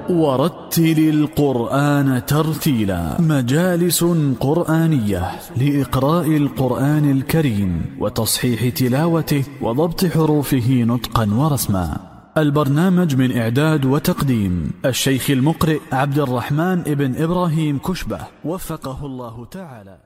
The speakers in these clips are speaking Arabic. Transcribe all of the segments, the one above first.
ورتل القرآن ترتيلا. مجالس قرآنية لإقراء القرآن الكريم وتصحيح تلاوته وضبط حروفه نطقا ورسما. البرنامج من إعداد وتقديم الشيخ المقرئ عبد الرحمن ابن إبراهيم كشبة وفقه الله تعالى.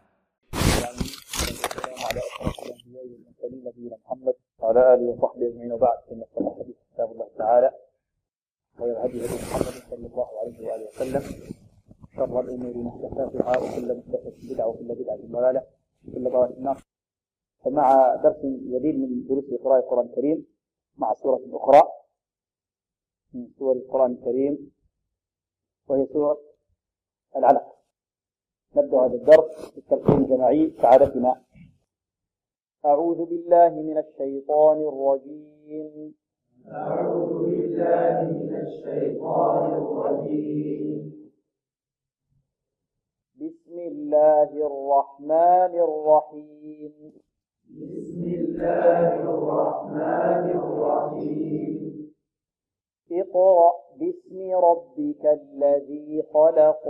نبينا محمد وعلى آله وصحبه أجمعين، وبعد، فإن أصدق الحديث كتاب الله تعالى، خير هدي محمد صلى الله عليه وآله وسلم، شر الأمور محدثاتها، وكل محدثة بدعة، وكل بدعة ضلالة، وكل ضلالة في النار. فمع درس جديد من دروس قراءة القرآن الكريم مع سورة أخرى من سور القرآن الكريم، وهي سورة العلق. نبدأ هذا الدرس بالتلقين الجماعي كعادتنا. أعوذ بالله من الشيطان الرجيم. أعوذ بالله من الشيطان الرجيم. بسم الله الرحمن الرحيم. بسم الله الرحمن الرحيم. اقرأ باسم ربك الذي خلق.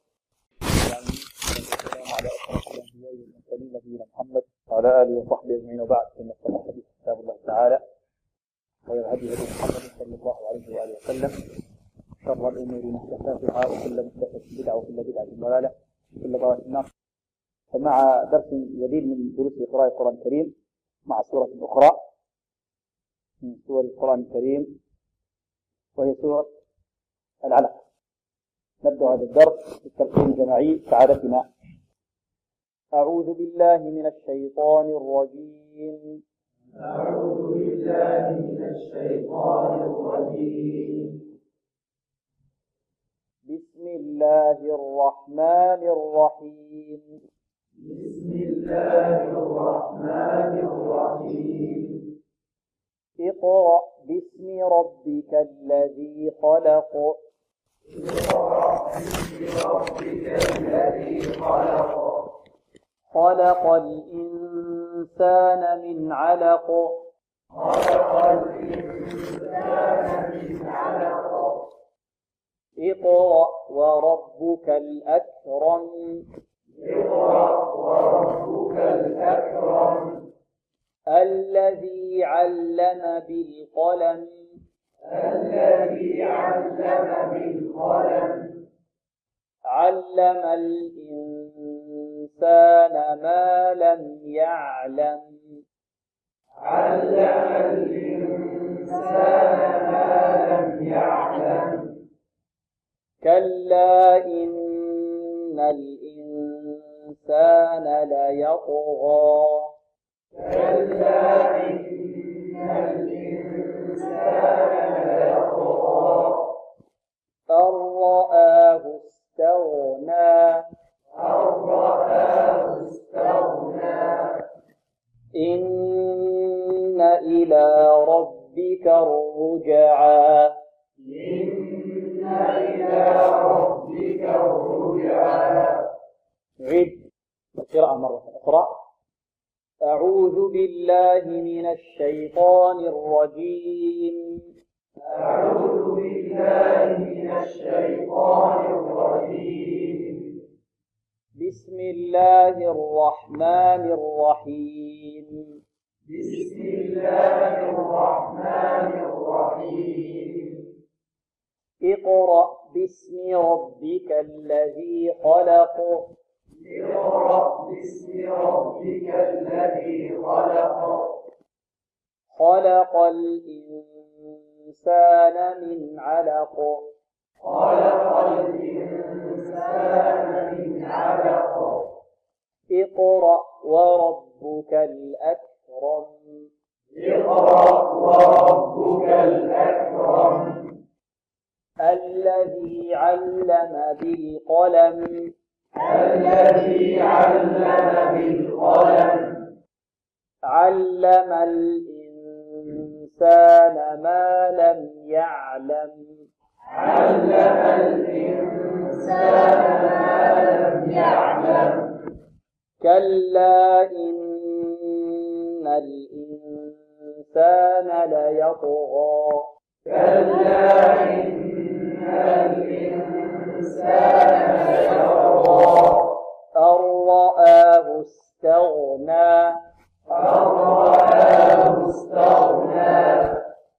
السلام على أشرف الأنبياء والمرسلين نبينا محمد وعلى آله وصحبه أجمعين، وبعد، فإن أصدق الحديث كتاب الله تعالى، خير هدي محمد صلى الله عليه وآله وسلم، شر الأمور محدثاتها، وكل محدثة بدعة، وكل بدعة ضلالة، وكل ضلالة في النار. فمع درس جديد من دروس قراءة القرآن الكريم مع سورة أخرى من سور القرآن الكريم، وهي سورة العلق. نبدأ هذا الدرس بالتلقين الجماعي كعادتنا. أعوذ بالله من الشيطان الرجيم. أعوذ بالله من الشيطان الرجيم. بسم الله الرحمن الرحيم. بسم الله الرحمن الرحيم. اقرأ باسم ربك الذي خلق. اقرأ باسم ربك الذي خلق. خلق الإنسان من علق. خلق الإنسان من علق. اقرأ وربك الأكرم. اقرأ وربك الأكرم. الذي علم بالقلم. الذي علم بالقلم. علم الإنسان ما لم يعلم. علم الإنسان ما لم يعلم. كلا إن الإنسان ليطغى. كلا إن الإنسان ليطغى. أن رآه استغنى. أن رآه استغنى. إن إلى ربك الرجعى. إن إلى ربك الرجعى. عد القراءة مرة أخرى. أعوذ بالله من الشيطان الرجيم. أعوذ بالله من الشيطان الرجيم. بسم الله الرحمن الرحيم. بسم الله الرحمن الرحيم. اقرأ باسم ربك الذي خلق. اقرأ باسم ربك الذي خلق. خلق الإنسان من علق. خلق الإنسان من علق. اقرأ وربك الأكرم. اقرأ وربك الأكرم. الذي علم بالقلم. الذي علم بالقلم. علم الإنسان ما لم يعلم. علم الإنسان ما لم يعلم. كلا إن الإنسان ليطغى. كلا إن الإنسان ليطغى أن رآه استغنى أن رآه استغنى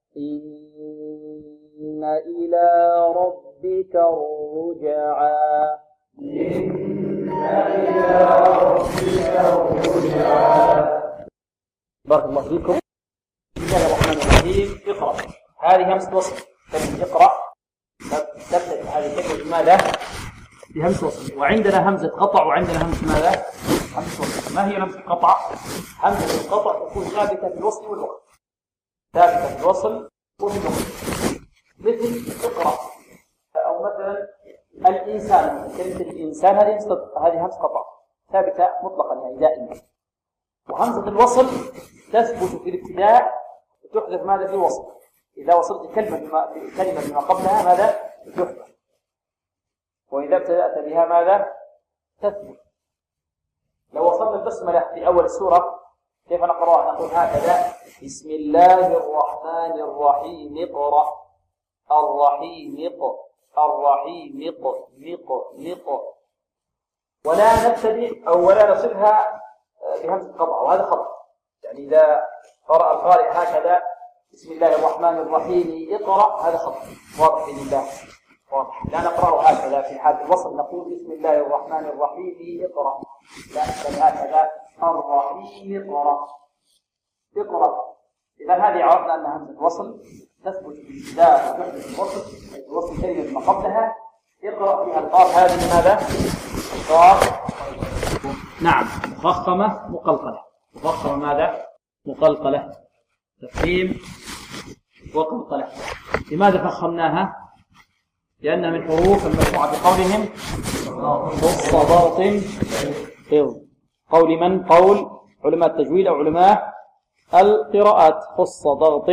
إن إلى ربك الرجعى إن إلى ربك الرجعى. بارك الله فيكم. بسم الله الرحمن الرحيم. اقرأ. هذه همزة وصل. كلمة اقرأ تبدأ هذه الكلمة بماذا؟ بهمزة وصل. وعندنا همزة قطع وعندنا همزة ماذا؟ همزة وصل. ما هي همزة القطع؟ همزة القطع تكون ثابتة في الوصل والوقت. ثابتة في الوصل وفي الوقت. مثل اقرأ أو مثلا الإنسان. كلمة الإنسان هذه همزة قطع ثابتة مطلقا يعني دائما. وهمزة الوصل تثبت في الابتداء وتحذف ماذا في الوصل. إذا وصلت كلمة بما قبلها ماذا؟ تحذف. وإذا ابتدأت بها ماذا؟ تثبت. لو وصلنا البسملة في أول السورة كيف نقرأها؟ نقول هكذا: بسم الله الرحمن الرحيم اقرأ الرحيم الرحيم نق. ولا نبتدئ أو ولا نصلها بهمزة قطع، وهذا خطأ. يعني إذا قرأ القارئ هكذا بسم الله الرحمن الرحيم اقرأ هذا خطأ واضح بإذن الله. واضح. لا نقرأه هكذا في حال الوصل نقول بسم الله الرحمن الرحيم اقرأ، لا بل هكذا الرحيم اقرأ. إذا هذه عرفنا أن همزة الوصل تثبت في الابتداء وتحدث الوصل كلمة ما قبلها. اقرأ فيها القاف هذه ماذا؟ القاف نعم مفخمة مقلقلة. مفخمة ماذا؟ مقلقلة. تفخيم وقلقلة. لماذا فخمناها؟ لأنها من حروف المجموعة بقولهم خص ضغط إض. قول من؟ قول علماء التجويد أو علماء القراءات. خص ضغط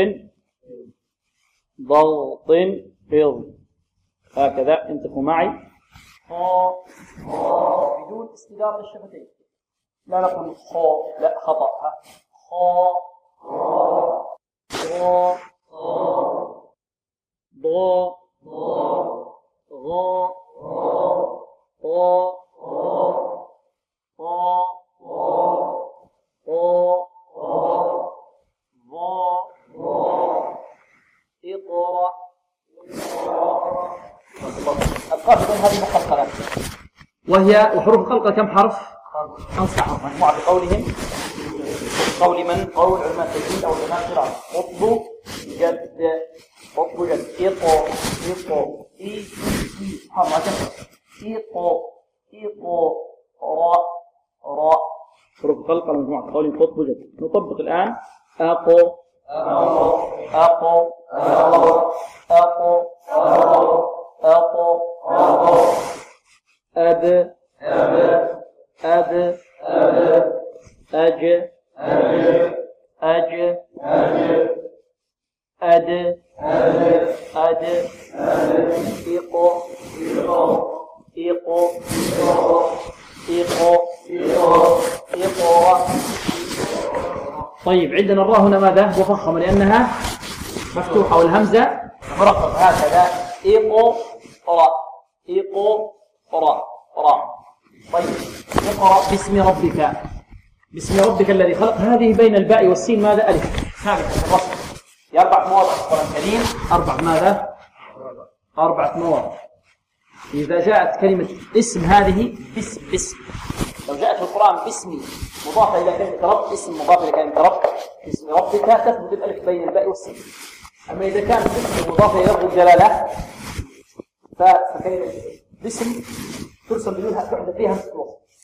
إض. هكذا انتقوا معي بدون استدارة الشفتين. لا نقول خو، لا خطأ. خو ضو غو اقرأ. القاف هذه مقلقلة، وحروف القلقلة كم حرف؟ 5 حرف. مجموعة بقولهم قول من؟ قول علماء التجويد أو علماء القراءة. قطب جد إطو إي حرف إطو را. حروف القلقلة مجموعة بقولهم قطب جد. نطبق الآن أقو أب أج أد إقو. طيب عندنا الراء هنا ماذا؟ مفخمة لأنها مفتوحة والهمزة مرققة هكذا. إقو را. طيب اقرأ باسم ربك. باسم ربك الذي خلق. هذه بين الباء والسين ماذا؟ ألف ثابتة في الوصل. في 4 مواضع في القرآن الكريم. 4 ماذا؟ 4 مواضع. إذا جاءت كلمة اسم هذه باسم. لو جاءت في القرآن باسمي مضافة إلى كلمة رب، اسم مضافة إلى كلمة رب، باسم ربك تثبت الألف بين الباء والسين. أما إذا كان باسم مضافة إلى لفظ الجلالة فكلمة باسم ترسم بدونها تحدث فيها همزة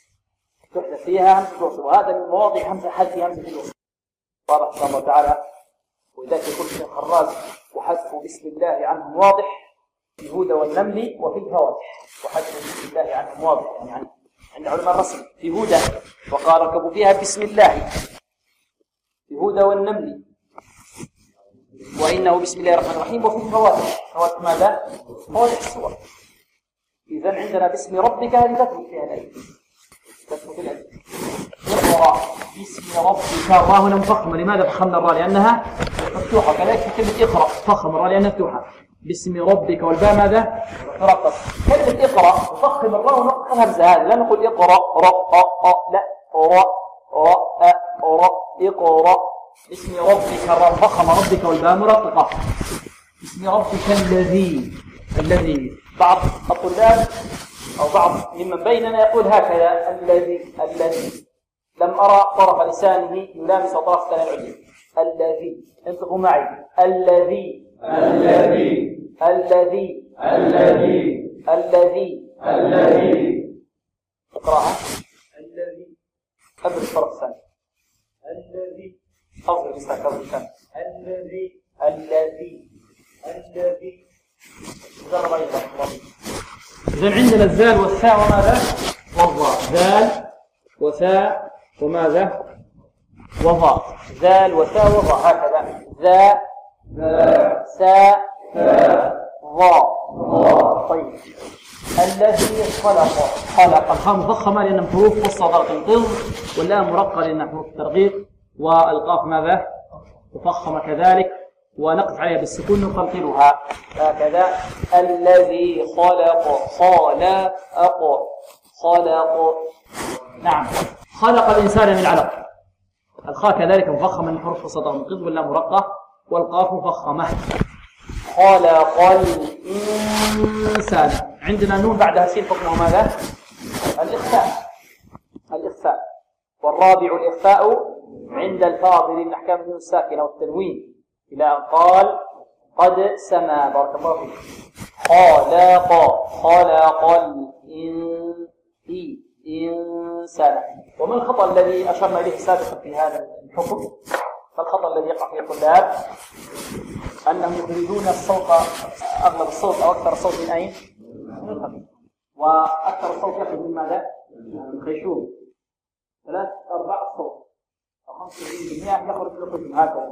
الوصل. وهذا من مواضع حذف همزة الوصل. واضح إن شاء الله تعالى. ولذلك يقول ابن الخراز وحذف بسم الله عنهم واضح في هود والنمل وفي الفواتح. وحذف بسم الله عنهم واضح يعني عند علماء الرسم في هود وقال ركبوا فيها بسم الله في هود والنمل، وإنه بسم الله الرحمن الرحيم. وفي الفواتح. فواتح ماذا؟ فواتح السور. إذن عندنا باسم ربك هذه تثبت فيها الألف. اقرأ باسم ربك. الراء هنا مفخمة. لماذا فخمنا الراء؟ لأنها مفتوحة. كذلك في كلمة اقرأ فخم الراء لأنها مفتوحة. باسم ربك والباء ماذا؟ مرقق. كلمة اقرأ نفخم الراء ونفخم الهمزة هذه، لا نقول اقرأ لا اقرأ باسم ربك الراء مفخمة، ربك والباء مرققة. باسم ربك الذي بعض الطلاب أو بعض ممن بيننا يقول هكذا الذي لم أرى طرف لسانه يلامس طرف لسان العليا. الذي انطقوا معي. الذي اقرأها. الذي قبل الطرف الثاني. الذي أفضل لسان. الذي جرب أيضا. إذن عندنا الذال والثاء وماذا؟ والظاء. ذال وثاء وماذا؟ وظاء. ذال وثاء وظاء هكذا. ذا ساء ظاء. طيب الذي خلق الخاء مفخمة لأنها حروف والصاد تنقض، واللام مرققة لأنها حروف الترقيق، والقاف ماذا؟ مفخمة كذلك، ونقف عليها بالسكون نقلقلها هكذا. الذي خلق. نعم. خلق الإنسان من علق. الخاء كذلك مفخمة من حروف الصاد تنقض، واللام مرققة، والقاف مفخمة. خلق الإنسان. عندنا نون بعدها سين حكمه ماذا؟ الإخفاء. والرابع الإخفاء عند الفاضل من أحكام النون الساكنة والتنوين إلى أن قال قد سما. بارك الله فيك. خلق الإنسان. وما الخطأ الذي أشرنا إليه سابقا في هذا الحكم؟ فالخطأ الذي يقع فيه الطلاب أنهم يخرجون الصوت، أغلب الصوت أو أكثر الصوت من أين؟ من الخفيف. وأكثر الصوت يخرج من ماذا؟ من الخيشوم. 3/4 الصوت أو 95% يخرج من الخيشوم هكذا.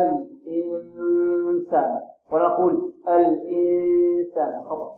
الإنسان. ونقول الإنسان خطأ.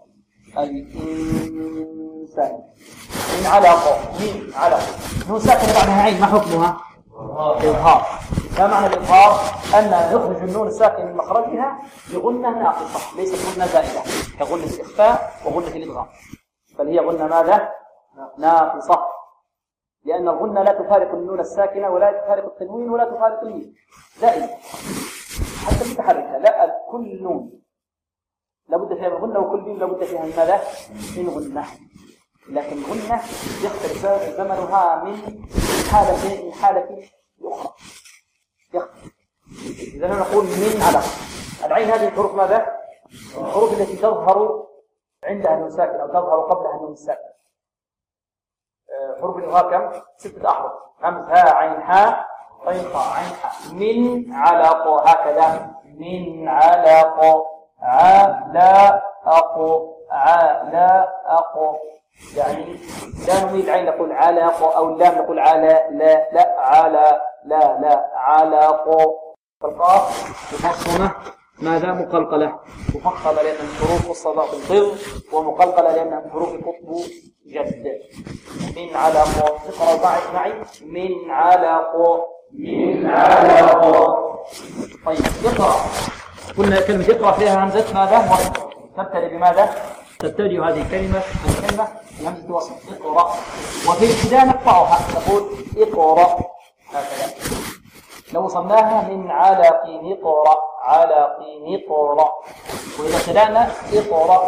الإنسان. من علق. نون ساكنة بعدها عين، ما حكمها؟ إظهار. ما معنى الإظهار؟ أن نخرج النون الساكنة من مخرجها بغنة ناقصة، ليست غنة زائدة كغنة الإخفاء وغنة الإدغام، بل هي غنة ماذا؟ ناقصة، لأن الغنة لا تفارق النون الساكنة ولا تفارق التنوين ولا تفارق الميم، زائدة حتى المتحركة. لا، كل نون لابد فيها من غنة وكل ميم لابد فيها من ماذا؟ من غنة. لكن الغنة يختلف زمنها من حالة أخرى يختلف. إذا نقول من علق. العين هذه الحروف ماذا؟ الحروف التي تظهر عندها النون ساكنة أو تظهر قبلها النون الساكنة. حروف الإظهار كم؟ 6 أحرف. همز ها عين حاء طين خاء عين حاء. من علق هكذا. من علق. علق يعني لا نميل العين نقول علق، أو اللام نقول على لا علق. فالقاف مفخمة ماذا؟ مقلقلة. مفخمة لأن الحروف والصدى تنقض، ومقلقلة لأنها من حروف قطب جد. من علق. اقرأ معي. من علق. طيب اقرأ. قلنا كلمة اقرأ فيها همزة ماذا؟ وصل. تبتدئ بماذا؟ تبتدئ هذه الكلمة بهمزة وصل. اقرأ. وفي الابتداء نقطعها نقول اقرأ هكذا. لو وصلناها من علق نقرأ نقرأ. وإذا ابتدأنا اقرأ.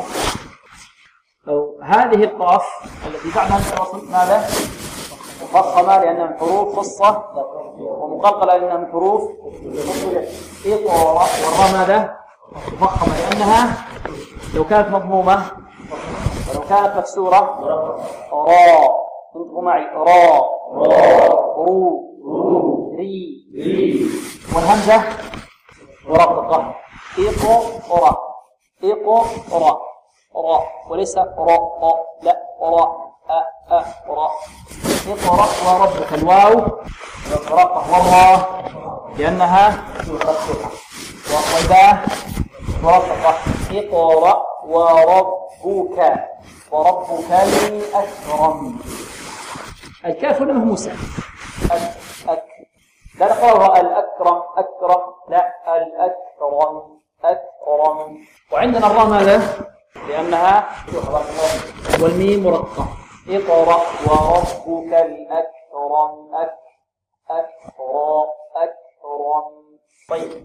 هذه القاف التي بعدها الوصل ماذا؟ مفخمة لأنها من حروف خصة، ومقلقلة لأنها من حروف مفصلة. اقرأ. والراء ماذا؟ مفخمة لأنها لو كانت مضمومة ولو كانت مكسورة راء. انطقوا معي. راء رو ري. والهمزة مرققة. اقرأ راء وليس راء، لا راء راء. اقرأ وربك. الواو مرققة، والراء لأنها مفتوحة، والباء مرققة. اقرأ وربك الأكرم. الكاف هنا مهموسة. لا نقرأها الأكرم لا الأكرم. وعندنا عندنا الراء ماذا؟ لأنها والميم مرققة. اقرأ وربك الأكرم أكرم. طيب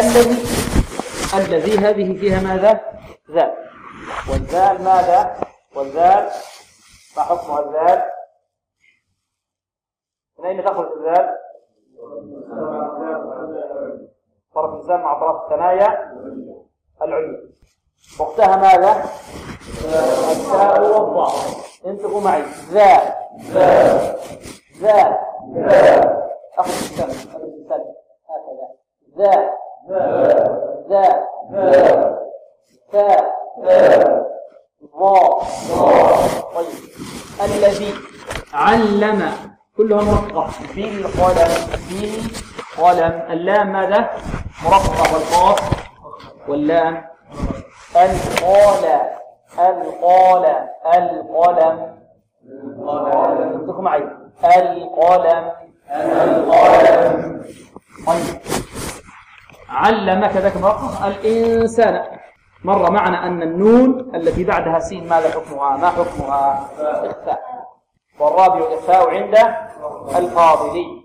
الذي هذه فيها ماذا؟ ذال. والذال ماذا؟ والذال ما حكمها الذال؟ من أين تخرج الذال؟ طرف اللسان مع طرف الثنايا العليا. واختها ماذا؟ التاء والضاء. انتبهوا معي. ذا أخذ اللسان هكذا. ذا تاء ضاء. طيب الذي علم كلها مرققة. في القلم اللام ماذا؟ مرققة. والقاف واللام القلم. انتبهوا معي. القلم. طيب علم كذلك مرقق. الإنسان مر معنا أن النون التي بعدها سين ماذا حكمها؟ ما حكمها؟ إخفاء. والرابع الإخفاء عند الفاضلي.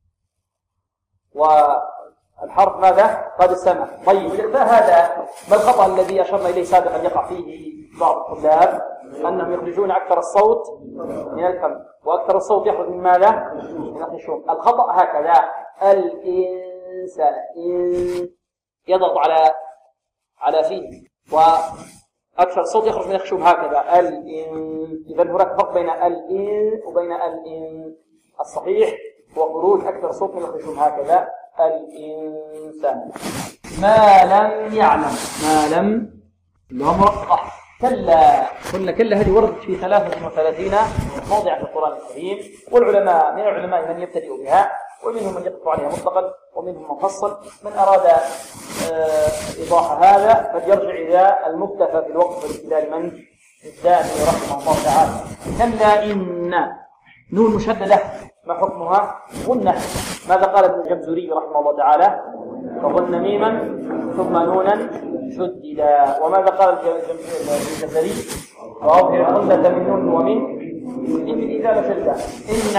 والحرف ماذا؟ قد سمع. طيب الإخفاء هذا ما الخطأ الذي أشرنا إليه سابقا يقع فيه بعض الطلاب؟ أنهم يخرجون أكثر الصوت من الفم، وأكثر الصوت يخرج من ماذا؟ من الخشوم. الخطأ هكذا. الإنسان يضغط على فيه، وأكثر الصوت يخرج من الخشوم هكذا. إذا هناك فرق بين الإن وبين الإن. الصحيح هو خروج أكثر صوت من الخشوم هكذا. الإنسان. ما لم يعلم. ما لم اللي هو مرقق. كلا هذه وردت في 33 موضع في القرآن الكريم. والعلماء من العلماء من يبتدئ بها، ومنهم من يقف عليها مطلقا، ومنهم من فصل. من أراد إيضاح هذا فليرجع إلى المكتفى في الوقف والابتداء من الداني رحمه الله تعالى. كلا إن نون مشددة ما حكمها؟ غنة. ماذا قال ابن الجمزوري رحمه الله تعالى؟ فغن ميما ثم نونا شددا. وماذا قال الجزري؟ وأظهر الغنة من نون ومن إذا شددا. إن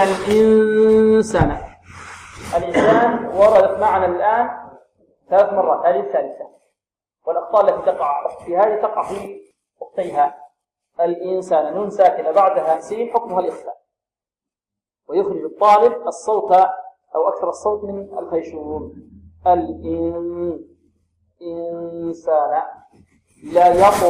الإنسان وردت معنا الآن 3 مرات. هذه الثالثة. والأخطاء التي تقع في هذه تقع في أختيها. الإنسان نون ساكنة بعدها سين حكمها الإخفاء، ويخرج الطالب الصوت أو أكثر الصوت من الخيشوم. الإنسان لا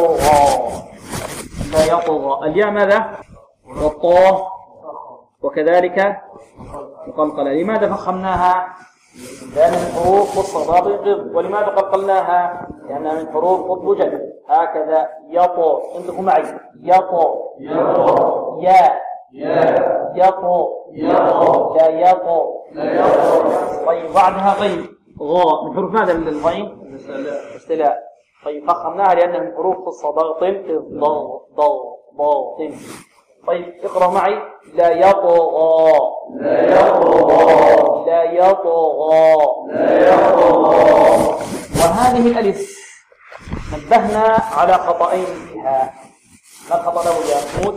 يطغى. الياء ماذا؟ والطاء وكذلك مقلقلة. لماذا فخمناها؟ لأن من حروف الصداد القض. ولماذا قلقلناها؟ لأنها من حروف قطب وجد. هكذا يطو. انتقوا معي. يطو يا يطو لا يطو. طيب بعدها غين غاء. من حروف ماذا الغين؟ استلاء. طيب فخمناها لأنها من حروف الصداد ضغط. طيب اقرأ معي. لا يطغى. وهذه الألف نبهنا على خطأين فيها. ما الخطأ الأول يا محمود؟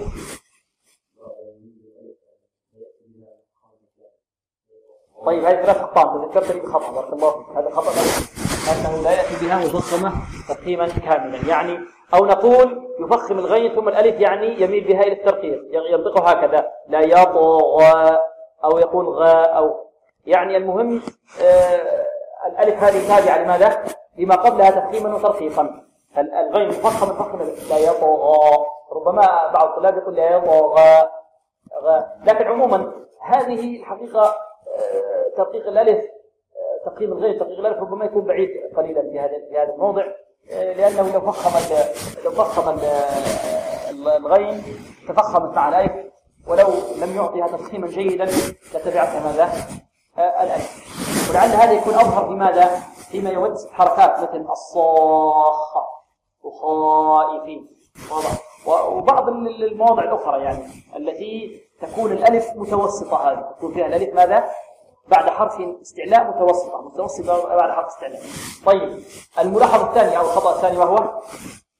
طيب هذه 3 أخطاء تذكرتني بخطأ. بارك الله فيك. هذا الخطأ أنه لا يأتي بها مفخمة تفخيما كاملا، يعني أو نقول يفخم الغين ثم الألف، يعني يميل بها إلى الترقيق، ينطقها هكذا لا يطغى، أو يقول غاء، أو يعني المهم الألف هذه تابعة لماذا؟ لما قبلها تفخيما وترقيقا. الغين مفخم لا يطغى. ربما بعض الطلاب يقول لا يطغى، لكن عموما هذه الحقيقة ترقيق الألف، تقييم الغين ترقيق الألف ربما يكون بعيد قليلا في هذا الموضع، لأنه لو فخم الغين تفخمت مع الألف، ولو لم يعطيها تفخيما جيدا لتبعتها ماذا؟ الألف. ولعل هذا يكون أظهر في ماذا؟ فيما يود حركات مثل الصاخة وخائفين، وبعض المواضع الأخرى يعني التي تكون الألف متوسطة، هذه تكون فيها الألف ماذا؟ بعد حرف استعلاء متوسطة بعد حرف استعلاء. طيب الملاحظة الثانية أو الخطأ الثاني وهو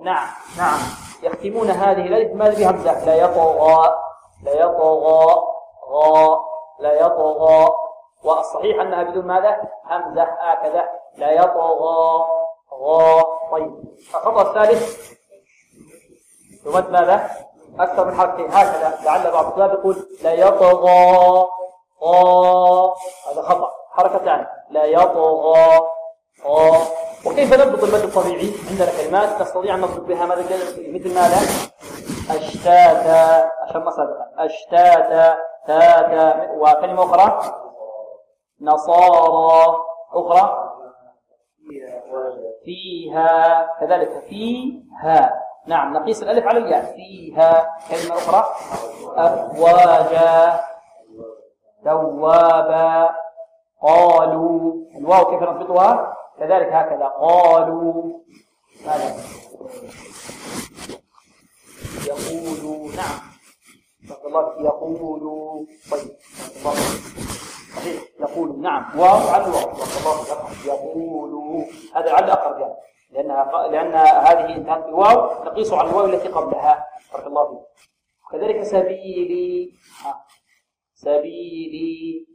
نعم نعم، يختمون هذه الألف ماذا بهمزة، لا يطغى، لا يطغى، غا، لا يطغى، والصحيح أنها بدون ماذا؟ همزة هكذا، لا يطغى، غا. طيب الخطأ الثالث يمد ماذا؟ أكثر من حركتين هكذا، لعل بعض الطلاب يقول لا يطغى، غا، هذا خطأ، حركتان، لا يطغى، غا. وكيف نضبط المد الطبيعي؟ عندنا كلمات نستطيع أن نضبط بها ماذا؟ مثل ماذا؟ أشتاتا، عشان ما سابقا، أشتاتا، تاتا. وكلمة أخرى نصارى، أخرى فيها، كذلك فيها. نعم، نقيس الألف على الياء، فيها. كلمة أخرى أفواجا، ثوابا، قالوا. الواو كيف نضبطها؟ كذلك هكذا، قالوا. ماذا؟ يقولوا. نعم، الله يقولوا. طيب صحيح، يقولوا. نعم، واو على الواو، الله يقولوا. هذا على الأقرب يعني، لأن هذه انتهت بالواو، نقيس على الواو التي قبلها. بارك الله فيك. كذلك سبيلي، سبيلي،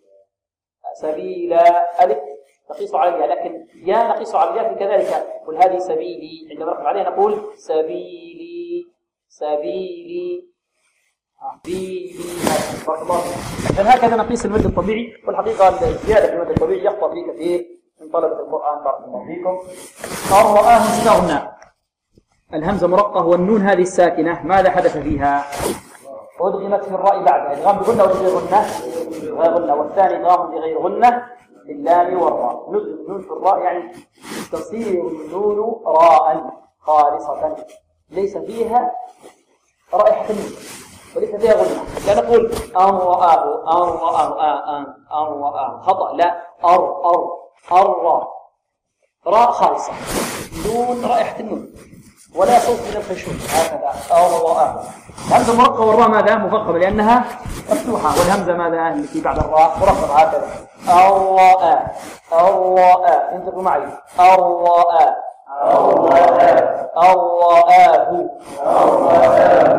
سبيلا، ألف نقيس على الياء، لكن يا نقيس على الياء كذلك. قل هذه سبيلي، عندما نرفع عليها نقول سبيلي، سبيلي، بيلي. بارك الله فيك. هكذا نقيس المد الطبيعي. والحقيقة الزيادة في المد الطبيعي يخطأ فيه كثير من طلبة القرآن. بارك الله فيكم. أن رآه استغنى، الهمزة مرقة والنون هذه الساكنة ماذا حدث فيها؟ أدغمت في الراء بعدها، إدغام بغنة ولا بغير غنة؟ غير غنة. والثاني إدغام بغير غنة في اللام والراء. ندغم النون في الراء يعني تصير النون راء خالصة ليس فيها رائحة النون وليس فيها غنة. لا نقول أن رآه، أن رآه، أن رآه، خطأ. لا، أر راء خالصة، دون رائحة النون ولا صوت من الخشوع، هكذا أر رآه. الهمزة مرقة والراء ماذا؟ مفخمة لأنها مفتوحة، والهمزة ماذا؟ التي بعد الراء مرقمة، هكذا الراء، الراء. انتبهوا معي، الراء، الراء، الراءه، الراءه،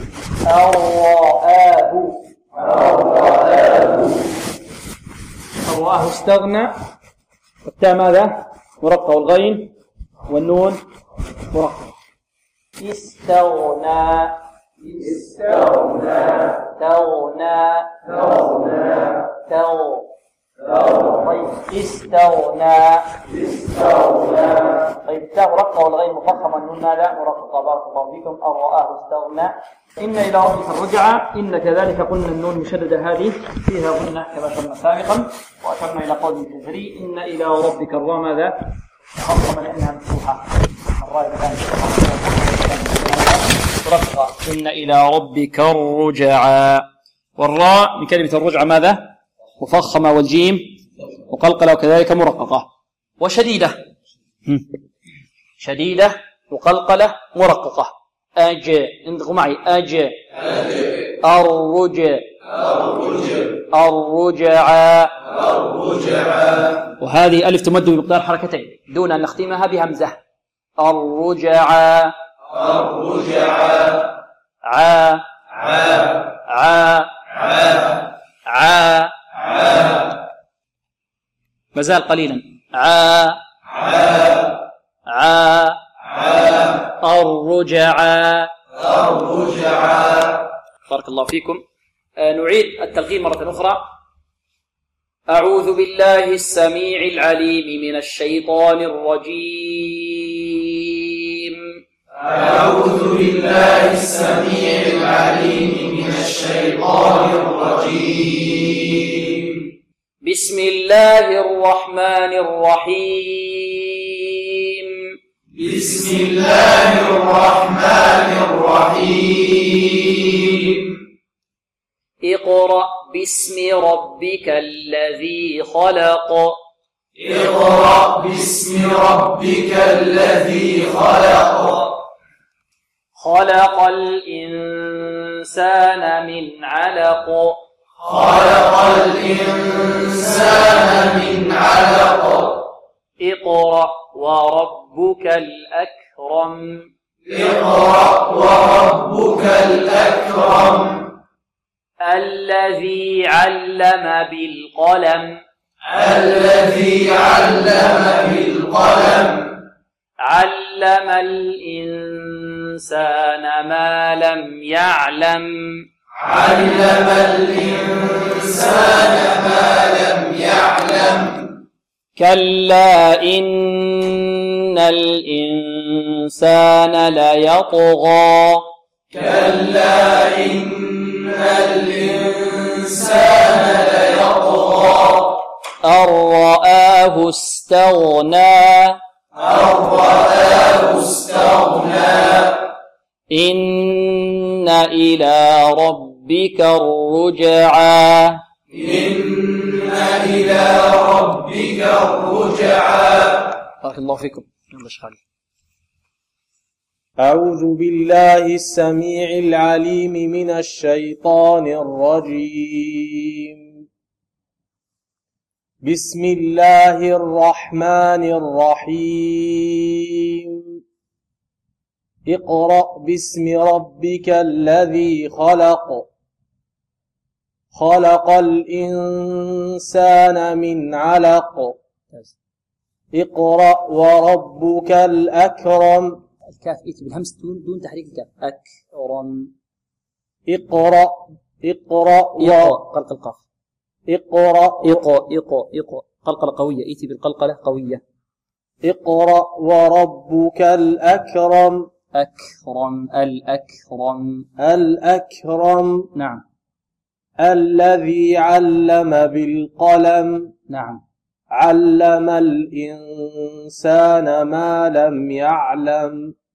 الراءه، الراءه. استغنى، التاء ماذا؟ مرقة، والغين والنون مرقة. استغنى، استغنى، تغنى، تغنى، تغ. طيب استغنى، استغنى. طيب التاء مرقة والغين مفخمة، النون ماذا؟ مرققة. بارك الله فيكم. أن رآه استغنى. إن إلى ربك الرجعى، إن كذلك قلنا النون المشددة هذه فيها غنة كما أشرنا سابقا، وأشرنا إلى قول الجزري إن إلى ربك الراء ماذا؟ مفخمة لأنها مفتوحة. الراء الآن مرققة. إن إلى ربك الرجعى، والراء من كلمة الرجعى ماذا؟ مفخمة، والجيم مقلقلة وكذلك مرققة. وشديدة، شديدة مقلقلة مرققة. أج، انطقوا معي، أج، الرج، الرجعى، الرجعى. وهذه ألف تمد بمقدار حركتين دون أن نختمها بهمزة. الرجعى، الرجعى، عا، عا، عا، عا، عا، عا. مازال قليلا. عا، عا، عا، عا. الرجعى، الرجعى. بارك الله فيكم. نعيد التلقين مرة أخرى. أعوذ بالله السميع العليم من الشيطان الرجيم. أعوذ بالله السميع العليم من الشيطان الرجيم. بسم الله الرحمن الرحيم. بسم الله الرحمن الرحيم. اقرأ باسم ربك الذي خلق. اقرأ باسم ربك الذي خلق. خلق الإنسان من علق. خلق الإنسان من علق. اقرأ وربك الأكرم. الذي علم بالقلم الذي علم بالقلم علم الإنسان ما لم يعلم علم الإنسان ما لم يعلم كلا إن الإنسان ليطغى كلا إن الإنسان ليطغى أن رآه استغنى أن رآه استغنى إن إلى ربك الرجعى إن إلى ربك الرجعى. بارك الله فيكم. يلا اشتغل. أعوذ بالله السميع العليم من الشيطان الرجيم. بسم الله الرحمن الرحيم. اقرأ باسم ربك الذي خلق خلق الإنسان من علق اقرأ وربك الأكرم. الكاف ائتي بالهمس دون تحريك الكاف. أكرم. اقرأ قلقل قاف. اقرأ قلقلة قوية. ائتي بالقلقلة قوية. اقرأ وربك الأكرم. أكرم. الأكرم. نعم. الذي علم بالقلم. نعم. علم الإنسان ما لم يعلم.